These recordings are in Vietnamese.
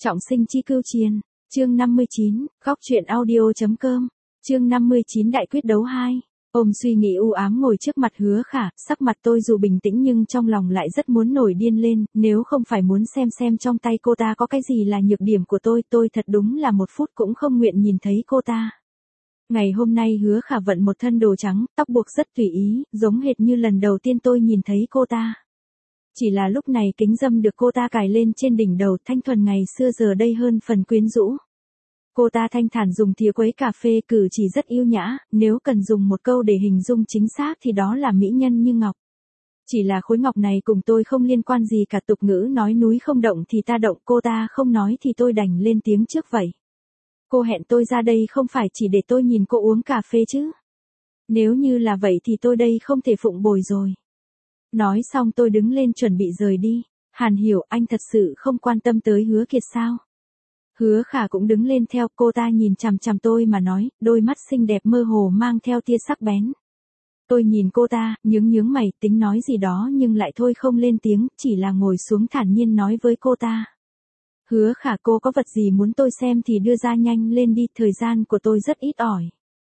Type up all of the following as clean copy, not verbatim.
Trọng sinh chi cưu chiên, chương 59, góc truyện audio.com, chương 59 đại quyết đấu 2. Ôm suy nghĩ u ám ngồi trước mặt Hứa Khả, sắc mặt tôi dù bình tĩnh nhưng trong lòng lại rất muốn nổi điên lên, nếu không phải muốn xem trong tay cô ta có cái gì là nhược điểm của tôi thật đúng là một phút cũng không nguyện nhìn thấy cô ta. Ngày hôm nay Hứa Khả vận một thân đồ trắng, tóc buộc rất tùy ý, giống hệt như lần đầu tiên tôi nhìn thấy cô ta. Chỉ là lúc này kính râm được cô ta cài lên trên đỉnh đầu, thanh thuần ngày xưa giờ đây hơn phần quyến rũ. Cô ta thanh thản dùng thìa quấy cà phê, cử chỉ rất yêu nhã, nếu cần dùng một câu để hình dung chính xác thì đó là mỹ nhân như ngọc. Chỉ là khối ngọc này cùng tôi không liên quan gì cả, tục ngữ nói núi không động thì ta động, cô ta không nói thì tôi đành lên tiếng trước vậy. Cô hẹn tôi ra đây không phải chỉ để tôi nhìn cô uống cà phê chứ. Nếu như là vậy thì tôi đây không thể phụng bồi rồi. Nói xong tôi đứng lên chuẩn bị rời đi. Hàn Hiểu, anh thật sự không quan tâm tới Hứa Kiệt sao? Hứa Khả cũng đứng lên theo, cô ta nhìn chằm chằm tôi mà nói, đôi mắt xinh đẹp mơ hồ mang theo tia sắc bén. Tôi nhìn cô ta, nhướng mày, tính nói gì đó nhưng lại thôi không lên tiếng, chỉ là ngồi xuống thản nhiên nói với cô ta. Hứa Khả, cô có vật gì muốn tôi xem thì đưa ra nhanh lên đi, thời gian của tôi rất ít ỏi.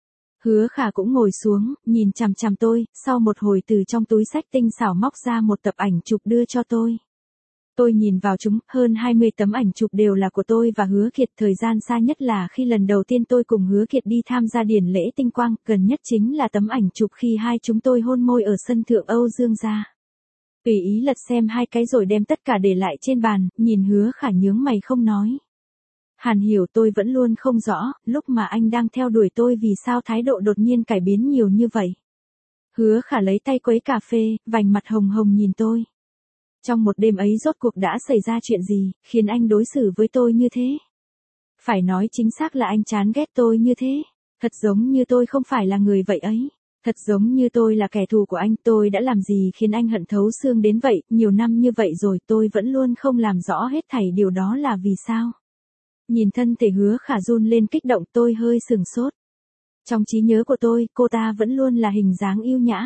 Hứa Khả cũng ngồi xuống, nhìn chằm chằm tôi, sau một hồi từ trong túi xách tinh xảo móc ra một tập ảnh chụp đưa cho tôi. Tôi nhìn vào chúng, hơn 20 tấm ảnh chụp đều là của tôi và Hứa Kiệt, thời gian xa nhất là khi lần đầu tiên tôi cùng Hứa Kiệt đi tham gia điển lễ tinh quang, gần nhất chính là tấm ảnh chụp khi hai chúng tôi hôn môi ở sân thượng Âu Dương gia. Tùy ý lật xem hai cái rồi đem tất cả để lại trên bàn, nhìn Hứa Khả nhướng mày không nói. Hàn Hiểu, tôi vẫn luôn không rõ, lúc mà anh đang theo đuổi tôi vì sao thái độ đột nhiên cải biến nhiều như vậy. Hứa Khả lấy tay quấy cà phê, vành mặt hồng hồng nhìn tôi. Trong một đêm ấy rốt cuộc đã xảy ra chuyện gì, khiến anh đối xử với tôi như thế? Phải nói chính xác là anh chán ghét tôi như thế. Thật giống như tôi không phải là người vậy ấy. Thật giống như tôi là kẻ thù của anh, tôi đã làm gì khiến anh hận thấu xương đến vậy, nhiều năm như vậy rồi tôi vẫn luôn không làm rõ hết thảy điều đó là vì sao. Nhìn thân thể Hứa Khả run lên kích động, tôi hơi sừng sốt. Trong trí nhớ của tôi, cô ta vẫn luôn là hình dáng yêu nhã.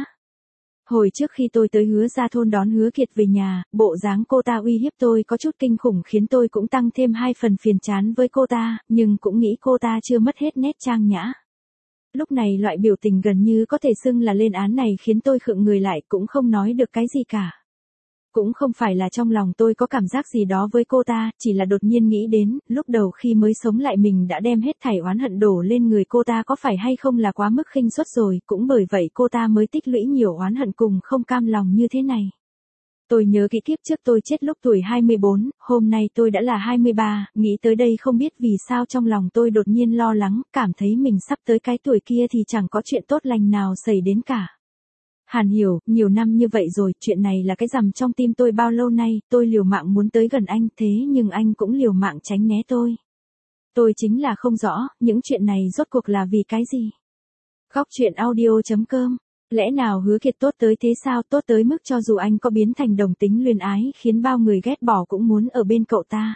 Hồi trước khi tôi tới Hứa gia thôn đón Hứa Kiệt về nhà, bộ dáng cô ta uy hiếp tôi có chút kinh khủng khiến tôi cũng tăng thêm 2 phần phiền chán với cô ta, nhưng cũng nghĩ cô ta chưa mất hết nét trang nhã. Lúc này loại biểu tình gần như có thể xưng là lên án này khiến tôi khựng người lại, cũng không nói được cái gì cả. Cũng không phải là trong lòng tôi có cảm giác gì đó với cô ta, chỉ là đột nhiên nghĩ đến, lúc đầu khi mới sống lại mình đã đem hết thảy oán hận đổ lên người cô ta, có phải hay không là quá mức khinh suất rồi, cũng bởi vậy cô ta mới tích lũy nhiều oán hận cùng không cam lòng như thế này. Tôi nhớ kỹ kiếp trước tôi chết lúc tuổi 24, hôm nay tôi đã là 23, nghĩ tới đây không biết vì sao trong lòng tôi đột nhiên lo lắng, cảm thấy mình sắp tới cái tuổi kia thì chẳng có chuyện tốt lành nào xảy đến cả. Hàn Hiểu, nhiều năm như vậy rồi, chuyện này là cái rằm trong tim tôi bao lâu nay, tôi liều mạng muốn tới gần anh, thế nhưng anh cũng liều mạng tránh né tôi. Tôi chính là không rõ, những chuyện này rốt cuộc là vì cái gì? Góc truyện audio.com, lẽ nào Hứa Kiệt tốt tới thế sao, tốt tới mức cho dù anh có biến thành đồng tính luyến ái khiến bao người ghét bỏ cũng muốn ở bên cậu ta.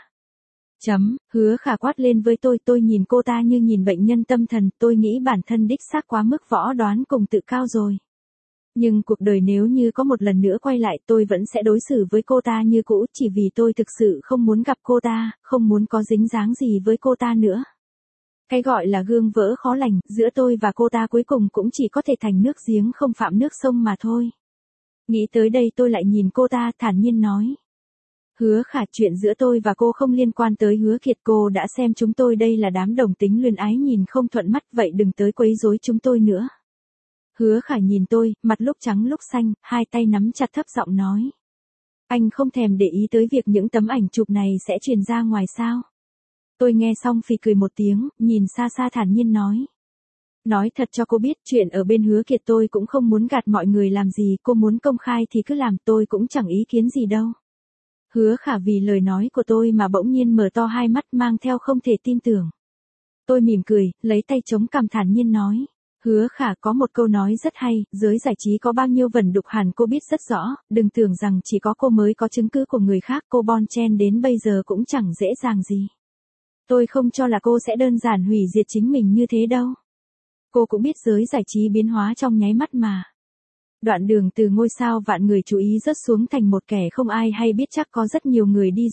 Hứa Khả quát lên với tôi nhìn cô ta như nhìn bệnh nhân tâm thần, tôi nghĩ bản thân đích xác quá mức võ đoán cùng tự cao rồi. Nhưng cuộc đời nếu như có một lần nữa quay lại tôi vẫn sẽ đối xử với cô ta như cũ, chỉ vì tôi thực sự không muốn gặp cô ta, không muốn có dính dáng gì với cô ta nữa. Cái gọi là gương vỡ khó lành, giữa tôi và cô ta cuối cùng cũng chỉ có thể thành nước giếng không phạm nước sông mà thôi. Nghĩ tới đây tôi lại nhìn cô ta thản nhiên nói. Hứa Khả, chuyện giữa tôi và cô không liên quan tới Hứa Kiệt, cô đã xem chúng tôi đây là đám đồng tính luyến ái nhìn không thuận mắt, vậy đừng tới quấy rối chúng tôi nữa. Hứa Khả nhìn tôi, mặt lúc trắng lúc xanh, hai tay nắm chặt thấp giọng nói. Anh không thèm để ý tới việc những tấm ảnh chụp này sẽ truyền ra ngoài sao? Tôi nghe xong phì cười một tiếng, nhìn xa xa thản nhiên nói. Nói thật cho cô biết, chuyện ở bên Hứa Kiệt tôi cũng không muốn gạt mọi người làm gì, cô muốn công khai thì cứ làm, tôi cũng chẳng ý kiến gì đâu. Hứa Khả vì lời nói của tôi mà bỗng nhiên mở to hai mắt mang theo không thể tin tưởng. Tôi mỉm cười, lấy tay chống cằm thản nhiên nói. Hứa Khả, có một câu nói rất hay, giới giải trí có bao nhiêu vẩn đục hẳn cô biết rất rõ, đừng tưởng rằng chỉ có cô mới có chứng cứ của người khác, cô bon chen đến bây giờ cũng chẳng dễ dàng gì. Tôi không cho là cô sẽ đơn giản hủy diệt chính mình như thế đâu. Cô cũng biết giới giải trí biến hóa trong nháy mắt mà. Đoạn đường từ ngôi sao vạn người chú ý rớt xuống thành một kẻ không ai hay biết, chắc có rất nhiều người đi rồi,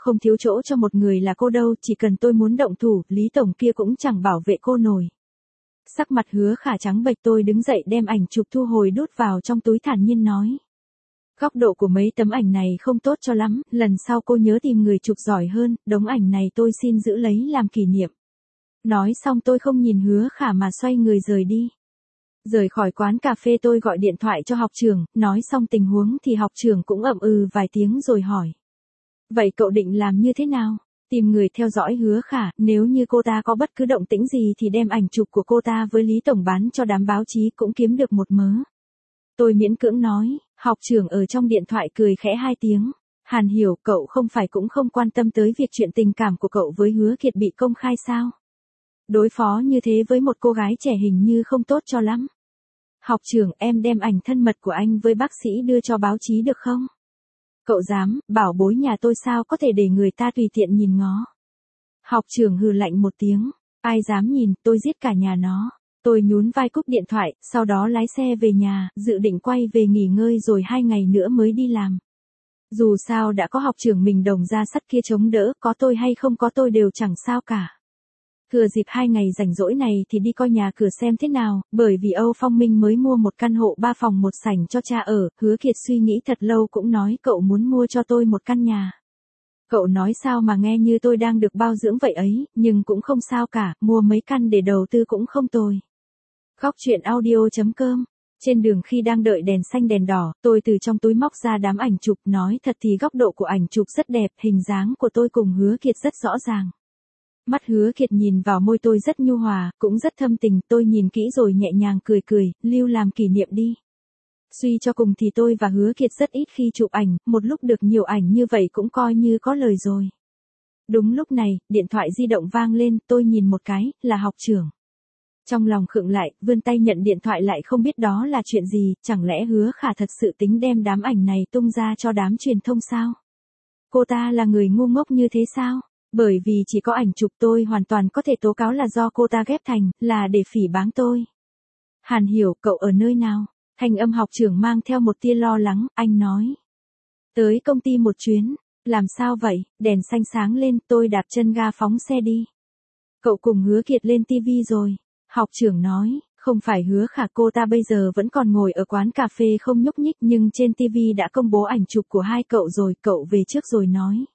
không thiếu chỗ cho một người là cô đâu, chỉ cần tôi muốn động thủ, Lý Tổng kia cũng chẳng bảo vệ cô nổi. Sắc mặt Hứa Khả trắng bệch, tôi đứng dậy đem ảnh chụp thu hồi đút vào trong túi thản nhiên nói. Góc độ của mấy tấm ảnh này không tốt cho lắm, lần sau cô nhớ tìm người chụp giỏi hơn, đống ảnh này tôi xin giữ lấy làm kỷ niệm. Nói xong tôi không nhìn Hứa Khả mà xoay người rời đi. Rời khỏi quán cà phê tôi gọi điện thoại cho học trưởng, nói xong tình huống thì học trưởng cũng ậm ừ vài tiếng rồi hỏi. Vậy cậu định làm như thế nào? Tìm người theo dõi Hứa Khả, nếu như cô ta có bất cứ động tĩnh gì thì đem ảnh chụp của cô ta với Lý Tổng bán cho đám báo chí cũng kiếm được một mớ. Tôi miễn cưỡng nói, học trưởng ở trong điện thoại cười khẽ 2 tiếng. Hàn Hiểu, cậu không phải cũng không quan tâm tới việc chuyện tình cảm của cậu với Hứa Kiệt bị công khai sao? Đối phó như thế với một cô gái trẻ hình như không tốt cho lắm. Học trưởng, em đem ảnh thân mật của anh với bác sĩ đưa cho báo chí được không? Cậu dám, bảo bối nhà tôi sao có thể để người ta tùy tiện nhìn ngó. Học trưởng hừ lạnh một tiếng, ai dám nhìn, tôi giết cả nhà nó. Tôi nhún vai cúp điện thoại, sau đó lái xe về nhà, dự định quay về nghỉ ngơi rồi 2 ngày nữa mới đi làm. Dù sao đã có học trưởng mình đồng ra sắt kia chống đỡ, có tôi hay không có tôi đều chẳng sao cả. Thừa dịp 2 ngày rảnh rỗi này thì đi coi nhà cửa xem thế nào, bởi vì Âu Phong Minh mới mua một căn hộ 3 phòng 1 sảnh cho cha ở, Hứa Kiệt suy nghĩ thật lâu cũng nói cậu muốn mua cho tôi một căn nhà. Cậu nói sao mà nghe như tôi đang được bao dưỡng vậy ấy, nhưng cũng không sao cả, mua mấy căn để đầu tư cũng không tồi. Góc truyện audio.com. Trên đường khi đang đợi đèn xanh đèn đỏ, tôi từ trong túi móc ra đám ảnh chụp, nói thật thì góc độ của ảnh chụp rất đẹp, hình dáng của tôi cùng Hứa Kiệt rất rõ ràng. Mắt Hứa Kiệt nhìn vào môi tôi rất nhu hòa, cũng rất thâm tình, tôi nhìn kỹ rồi nhẹ nhàng cười cười, lưu làm kỷ niệm đi. Suy cho cùng thì tôi và Hứa Kiệt rất ít khi chụp ảnh, một lúc được nhiều ảnh như vậy cũng coi như có lời rồi. Đúng lúc này, điện thoại di động vang lên, tôi nhìn một cái, là học trưởng. Trong lòng khựng lại, vươn tay nhận điện thoại lại không biết đó là chuyện gì, chẳng lẽ Hứa Khả thật sự tính đem đám ảnh này tung ra cho đám truyền thông sao? Cô ta là người ngu ngốc như thế sao? Bởi vì chỉ có ảnh chụp tôi hoàn toàn có thể tố cáo là do cô ta ghép thành, là để phỉ báng tôi. Hàn Hiểu, cậu ở nơi nào? Thanh âm học trưởng mang theo một tia lo lắng, anh nói. Tới công ty một chuyến, làm sao vậy? Đèn xanh sáng lên, tôi đạp chân ga phóng xe đi. Cậu cùng Hứa Kiệt lên TV rồi. Học trưởng nói, không phải Hứa Khả, cô ta bây giờ vẫn còn ngồi ở quán cà phê không nhúc nhích, nhưng trên TV đã công bố ảnh chụp của hai cậu rồi, cậu về trước rồi nói.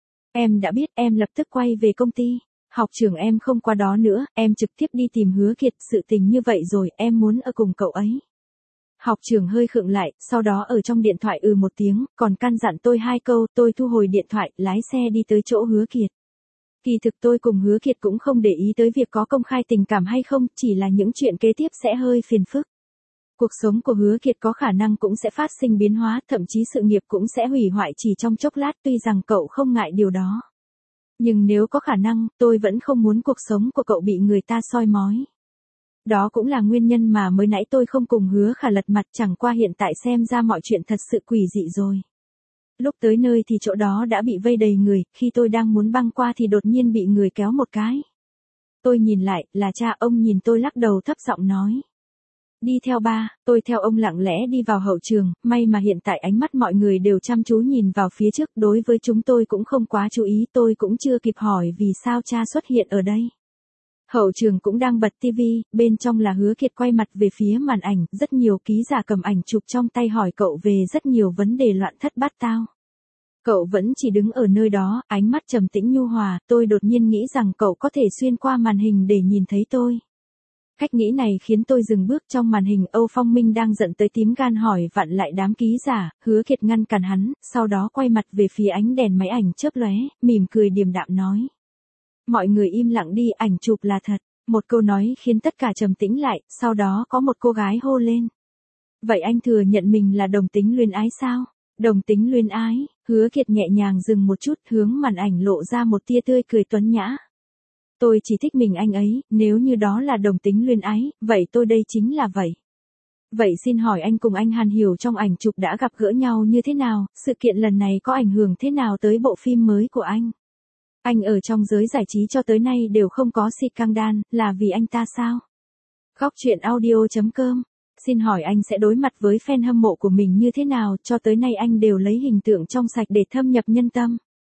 Em đã biết, em lập tức quay về công ty. Học trưởng, em không qua đó nữa, em trực tiếp đi tìm Hứa Kiệt, sự tình như vậy rồi, em muốn ở cùng cậu ấy. Học trưởng hơi khựng lại, sau đó ở trong điện thoại một tiếng, còn căn dặn tôi 2 câu, tôi thu hồi điện thoại, lái xe đi tới chỗ Hứa Kiệt. Kỳ thực tôi cùng Hứa Kiệt cũng không để ý tới việc có công khai tình cảm hay không, chỉ là những chuyện kế tiếp sẽ hơi phiền phức. Cuộc sống của Hứa Kiệt có khả năng cũng sẽ phát sinh biến hóa, thậm chí sự nghiệp cũng sẽ hủy hoại chỉ trong chốc lát, tuy rằng cậu không ngại điều đó. Nhưng nếu có khả năng, tôi vẫn không muốn cuộc sống của cậu bị người ta soi mói. Đó cũng là nguyên nhân mà mới nãy tôi không cùng Hứa Khả lật mặt, chẳng qua hiện tại xem ra mọi chuyện thật sự quỷ dị rồi. Lúc tới nơi thì chỗ đó đã bị vây đầy người, khi tôi đang muốn băng qua thì đột nhiên bị người kéo một cái. Tôi nhìn lại, là cha. Ông nhìn tôi lắc đầu thấp giọng nói. Đi theo ba. Tôi theo ông lặng lẽ đi vào hậu trường, may mà hiện tại ánh mắt mọi người đều chăm chú nhìn vào phía trước, đối với chúng tôi cũng không quá chú ý, tôi cũng chưa kịp hỏi vì sao cha xuất hiện ở đây. Hậu trường cũng đang bật TV, bên trong là Hứa Kiệt quay mặt về phía màn ảnh, rất nhiều ký giả cầm ảnh chụp trong tay hỏi cậu về rất nhiều vấn đề loạn thất bát tao. Cậu vẫn chỉ đứng ở nơi đó, ánh mắt trầm tĩnh nhu hòa, tôi đột nhiên nghĩ rằng cậu có thể xuyên qua màn hình để nhìn thấy tôi. Cách nghĩ này khiến tôi dừng bước. Trong màn hình Âu Phong Minh đang giận tới tím gan hỏi vặn lại đám ký giả, Hứa Kiệt ngăn cản hắn, sau đó quay mặt về phía ánh đèn máy ảnh chớp lóe, mỉm cười điềm đạm nói. Mọi người im lặng đi, ảnh chụp là thật. Một câu nói khiến tất cả trầm tĩnh lại, sau đó có một cô gái hô lên. Vậy anh thừa nhận mình là đồng tính luyến ái sao? Đồng tính luyến ái? Hứa Kiệt nhẹ nhàng dừng một chút, hướng màn ảnh lộ ra một tia tươi cười tuấn nhã. Tôi chỉ thích mình anh ấy, nếu như đó là đồng tính luyến ái, vậy tôi đây chính là vậy. Vậy xin hỏi anh cùng anh Hàn Hiểu trong ảnh chụp đã gặp gỡ nhau như thế nào, sự kiện lần này có ảnh hưởng thế nào tới bộ phim mới của anh? Anh ở trong giới giải trí cho tới nay đều không có scandal, là vì anh ta sao? Góc truyện audio.com. Xin hỏi anh sẽ đối mặt với fan hâm mộ của mình như thế nào, cho tới nay anh đều lấy hình tượng trong sạch để thâm nhập nhân tâm.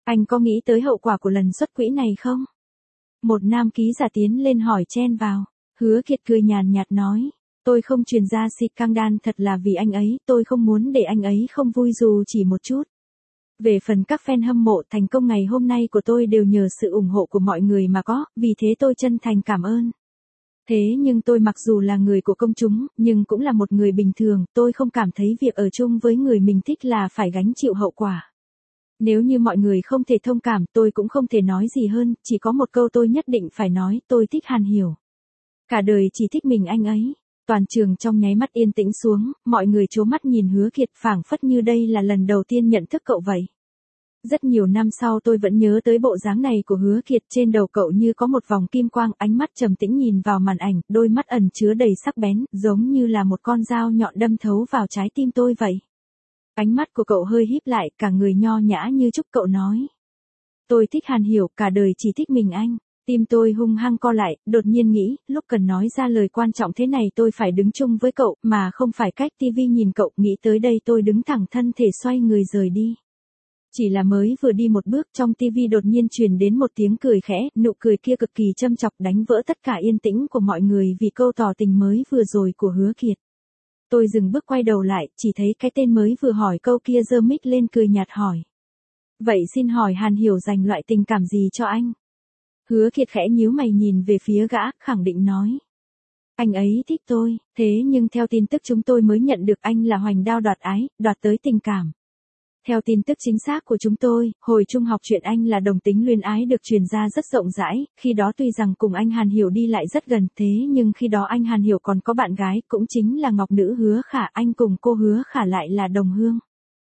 Anh có nghĩ tới hậu quả của lần xuất quỹ này không? Một nam ký giả tiến lên hỏi chen vào. Hứa Kiệt cười nhàn nhạt nói. Tôi không truyền ra xịt căng đan thật là vì anh ấy, tôi không muốn để anh ấy không vui dù chỉ một chút. Về phần các fan hâm mộ, thành công ngày hôm nay của tôi đều nhờ sự ủng hộ của mọi người mà có, vì thế tôi chân thành cảm ơn. Thế nhưng tôi mặc dù là người của công chúng, nhưng cũng là một người bình thường, tôi không cảm thấy việc ở chung với người mình thích là phải gánh chịu hậu quả. Nếu như mọi người không thể thông cảm, tôi cũng không thể nói gì hơn, chỉ có một câu tôi nhất định phải nói, tôi thích Hàn Hiểu. Cả đời chỉ thích mình anh ấy. Toàn trường trong nháy mắt yên tĩnh xuống, mọi người trố mắt nhìn Hứa Kiệt phảng phất như đây là lần đầu tiên nhận thức cậu vậy. Rất nhiều năm sau tôi vẫn nhớ tới bộ dáng này của Hứa Kiệt, trên đầu cậu như có một vòng kim quang, ánh mắt trầm tĩnh nhìn vào màn ảnh, đôi mắt ẩn chứa đầy sắc bén, giống như là một con dao nhọn đâm thấu vào trái tim tôi vậy. Ánh mắt của cậu hơi híp lại, cả người nho nhã như chúc cậu nói. Tôi thích Hàn Hiểu, cả đời chỉ thích mình anh. Tim tôi hung hăng co lại, đột nhiên nghĩ, lúc cần nói ra lời quan trọng thế này tôi phải đứng chung với cậu, mà không phải cách tivi nhìn cậu, nghĩ tới đây tôi đứng thẳng thân thể xoay người rời đi. Chỉ là mới vừa đi một bước trong tivi đột nhiên truyền đến một tiếng cười khẽ, nụ cười kia cực kỳ châm chọc đánh vỡ tất cả yên tĩnh của mọi người vì câu tỏ tình mới vừa rồi của Hứa Kiệt. Tôi dừng bước quay đầu lại, chỉ thấy cái tên mới vừa hỏi câu kia giơ mic lên cười nhạt hỏi. Vậy xin hỏi Hàn Hiểu dành loại tình cảm gì cho anh? Hứa Kiệt khẽ nhíu mày nhìn về phía gã, khẳng định nói. Anh ấy thích tôi, thế nhưng theo tin tức chúng tôi mới nhận được anh là hoành đao đoạt ái, đoạt tới tình cảm. Theo tin tức chính xác của chúng tôi, hồi trung học chuyện anh là đồng tính luyến ái được truyền ra rất rộng rãi, khi đó tuy rằng cùng anh Hàn Hiểu đi lại rất gần, thế nhưng khi đó anh Hàn Hiểu còn có bạn gái, cũng chính là ngọc nữ Hứa Khả, anh cùng cô Hứa Khả lại là đồng hương.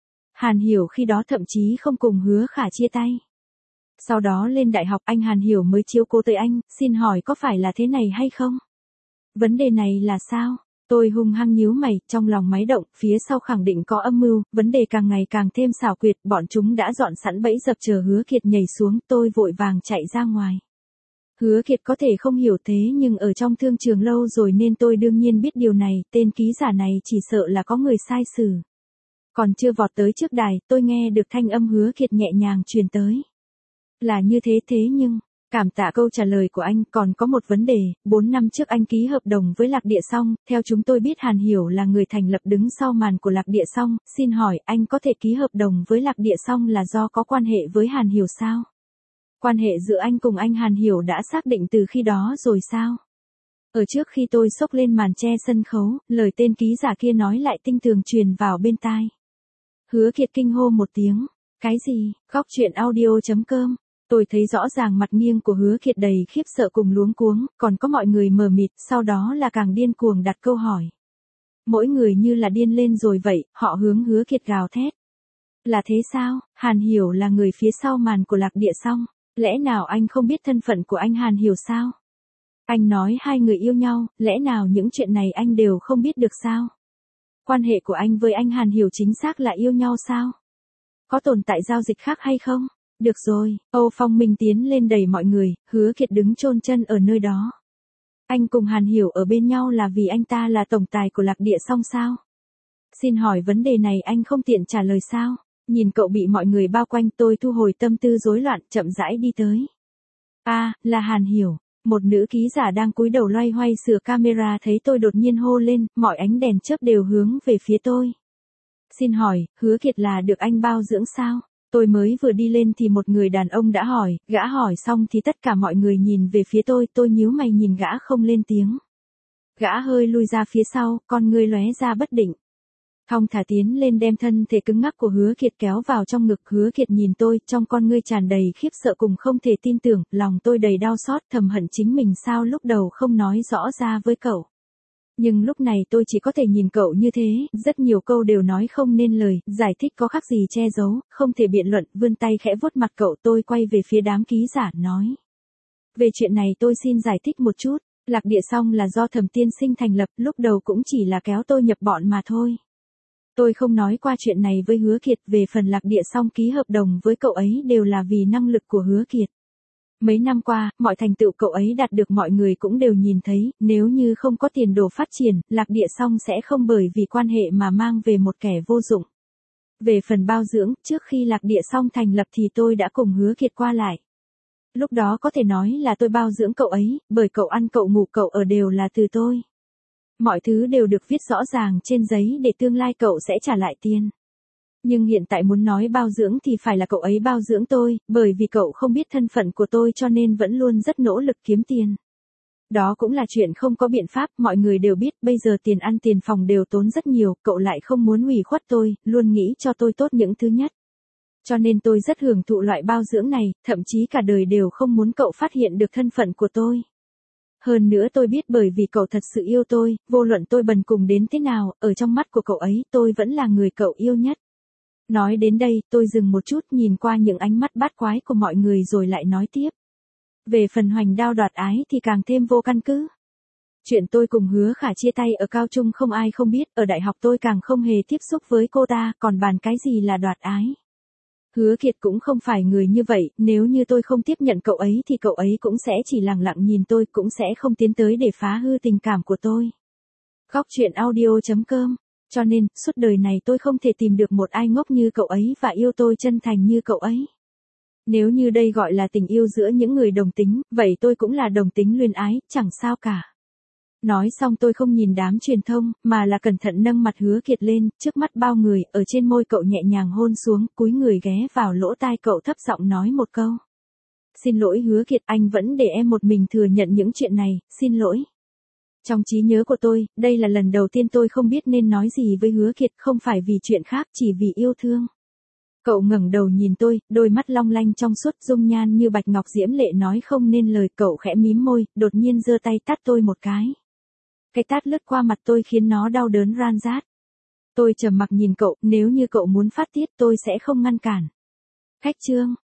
Hàn Hiểu khi đó thậm chí không cùng Hứa Khả chia tay. Sau đó lên đại học anh Hàn Hiểu mới chiếu cố tới anh, xin hỏi có phải là thế này hay không? Vấn đề này là sao? Tôi hung hăng nhíu mày, trong lòng máy động, phía sau khẳng định có âm mưu, vấn đề càng ngày càng thêm xảo quyệt, bọn chúng đã dọn sẵn bẫy dập chờ Hứa Kiệt nhảy xuống, tôi vội vàng chạy ra ngoài. Hứa Kiệt có thể không hiểu thế nhưng ở trong thương trường lâu rồi nên tôi đương nhiên biết điều này, tên ký giả này chỉ sợ là có người sai xử. Còn chưa vọt tới trước đài, tôi nghe được thanh âm Hứa Kiệt nhẹ nhàng truyền tới. Là như thế nhưng, cảm tạ câu trả lời của anh, còn có một vấn đề, 4 năm trước anh ký hợp đồng với Lạc Địa Song, theo chúng tôi biết Hàn Hiểu là người thành lập đứng sau màn của Lạc Địa Song, xin hỏi anh có thể ký hợp đồng với Lạc Địa Song là do có quan hệ với Hàn Hiểu sao? Quan hệ giữa anh cùng anh Hàn Hiểu đã xác định từ khi đó rồi sao? Ở trước khi tôi xốc lên màn che sân khấu, lời tên ký giả kia nói lại tinh tường truyền vào bên tai. Hứa Kiệt kinh hô một tiếng, cái gì? Góc truyện audio.com. Tôi thấy rõ ràng mặt nghiêng của Hứa Kiệt đầy khiếp sợ cùng luống cuống, còn có mọi người mờ mịt, sau đó là càng điên cuồng đặt câu hỏi. Mỗi người như là điên lên rồi vậy, họ hướng Hứa Kiệt gào thét. Là thế sao? Hàn Hiểu là người phía sau màn của Lạc Địa Song, lẽ nào anh không biết thân phận của anh Hàn Hiểu sao? Anh nói hai người yêu nhau, lẽ nào những chuyện này anh đều không biết được sao? Quan hệ của anh với anh Hàn Hiểu chính xác là yêu nhau sao? Có tồn tại giao dịch khác hay không? Được rồi, Âu Phong Minh tiến lên đẩy mọi người, Hứa Kiệt đứng chôn chân ở nơi đó. Anh cùng Hàn Hiểu ở bên nhau là vì anh ta là tổng tài của Lạc Địa Song sao? Xin hỏi vấn đề này anh không tiện trả lời sao? Nhìn cậu bị mọi người bao quanh tôi thu hồi tâm tư rối loạn chậm rãi đi tới. Là Hàn Hiểu. Một nữ ký giả đang cúi đầu loay hoay sửa camera thấy tôi đột nhiên hô lên, mọi ánh đèn chớp đều hướng về phía tôi. Xin hỏi, Hứa Kiệt là được anh bao dưỡng sao? Tôi mới vừa đi lên thì một người đàn ông đã hỏi, gã hỏi xong thì tất cả mọi người nhìn về phía tôi nhíu mày nhìn gã không lên tiếng. Gã hơi lui ra phía sau, con ngươi lóe ra bất định. Thong thả tiến lên đem thân thể cứng ngắc của Hứa Kiệt kéo vào trong ngực. Hứa Kiệt nhìn tôi, trong con ngươi tràn đầy khiếp sợ cùng không thể tin tưởng, lòng tôi đầy đau xót, thầm hận chính mình sao lúc đầu không nói rõ ra với cậu. Nhưng lúc này tôi chỉ có thể nhìn cậu như thế, rất nhiều câu đều nói không nên lời, giải thích có khác gì che giấu, không thể biện luận, vươn tay khẽ vuốt mặt cậu. Tôi quay về phía đám ký giả, nói. Về chuyện này tôi xin giải thích một chút, Lạc Địa Song là do Thẩm Tiên Sinh thành lập, lúc đầu cũng chỉ là kéo tôi nhập bọn mà thôi. Tôi không nói qua chuyện này với Hứa Kiệt, về phần Lạc Địa Song ký hợp đồng với cậu ấy đều là vì năng lực của Hứa Kiệt. Mấy năm qua, mọi thành tựu cậu ấy đạt được mọi người cũng đều nhìn thấy, nếu như không có tiền đồ phát triển, Lạc Địa Song sẽ không bởi vì quan hệ mà mang về một kẻ vô dụng. Về phần bao dưỡng, trước khi Lạc Địa xong thành lập thì tôi đã cùng Hứa Kiệt qua lại. Lúc đó có thể nói là tôi bao dưỡng cậu ấy, bởi cậu ăn cậu ngủ cậu ở đều là từ tôi. Mọi thứ đều được viết rõ ràng trên giấy để tương lai cậu sẽ trả lại tiền. Nhưng hiện tại muốn nói bao dưỡng thì phải là cậu ấy bao dưỡng tôi, bởi vì cậu không biết thân phận của tôi cho nên vẫn luôn rất nỗ lực kiếm tiền. Đó cũng là chuyện không có biện pháp, mọi người đều biết, bây giờ tiền ăn tiền phòng đều tốn rất nhiều, cậu lại không muốn ủy khuất tôi, luôn nghĩ cho tôi tốt những thứ nhất. Cho nên tôi rất hưởng thụ loại bao dưỡng này, thậm chí cả đời đều không muốn cậu phát hiện được thân phận của tôi. Hơn nữa tôi biết bởi vì cậu thật sự yêu tôi, vô luận tôi bần cùng đến thế nào, ở trong mắt của cậu ấy, tôi vẫn là người cậu yêu nhất. Nói đến đây, tôi dừng một chút nhìn qua những ánh mắt bát quái của mọi người rồi lại nói tiếp. Về phần Hoành Đao đoạt ái thì càng thêm vô căn cứ. Chuyện tôi cùng Hứa Khả chia tay ở cao trung không ai không biết, ở đại học tôi càng không hề tiếp xúc với cô ta, còn bàn cái gì là đoạt ái. Hứa Kiệt cũng không phải người như vậy, nếu như tôi không tiếp nhận cậu ấy thì cậu ấy cũng sẽ chỉ lặng lặng nhìn tôi, cũng sẽ không tiến tới để phá hư tình cảm của tôi. Góc truyện audio.com. Cho nên, suốt đời này tôi không thể tìm được một ai ngốc như cậu ấy và yêu tôi chân thành như cậu ấy. Nếu như đây gọi là tình yêu giữa những người đồng tính, vậy tôi cũng là đồng tính luyến ái, chẳng sao cả. Nói xong tôi không nhìn đám truyền thông, mà là cẩn thận nâng mặt Hứa Kiệt lên, trước mắt bao người, ở trên môi cậu nhẹ nhàng hôn xuống, cúi người ghé vào lỗ tai cậu thấp giọng nói một câu. Xin lỗi Hứa Kiệt, anh vẫn để em một mình thừa nhận những chuyện này, xin lỗi. Trong trí nhớ của tôi, đây là lần đầu tiên tôi không biết nên nói gì với Hứa Kiệt, không phải vì chuyện khác, chỉ vì yêu thương. Cậu ngẩng đầu nhìn tôi, đôi mắt long lanh trong suốt, dung nhan như bạch ngọc diễm lệ nói không nên lời, cậu khẽ mím môi, đột nhiên giơ tay tát tôi một cái. Cái tát lướt qua mặt tôi khiến nó đau đớn ran rát. Tôi trầm mặc nhìn cậu, nếu như cậu muốn phát tiết tôi sẽ không ngăn cản. Khách trương.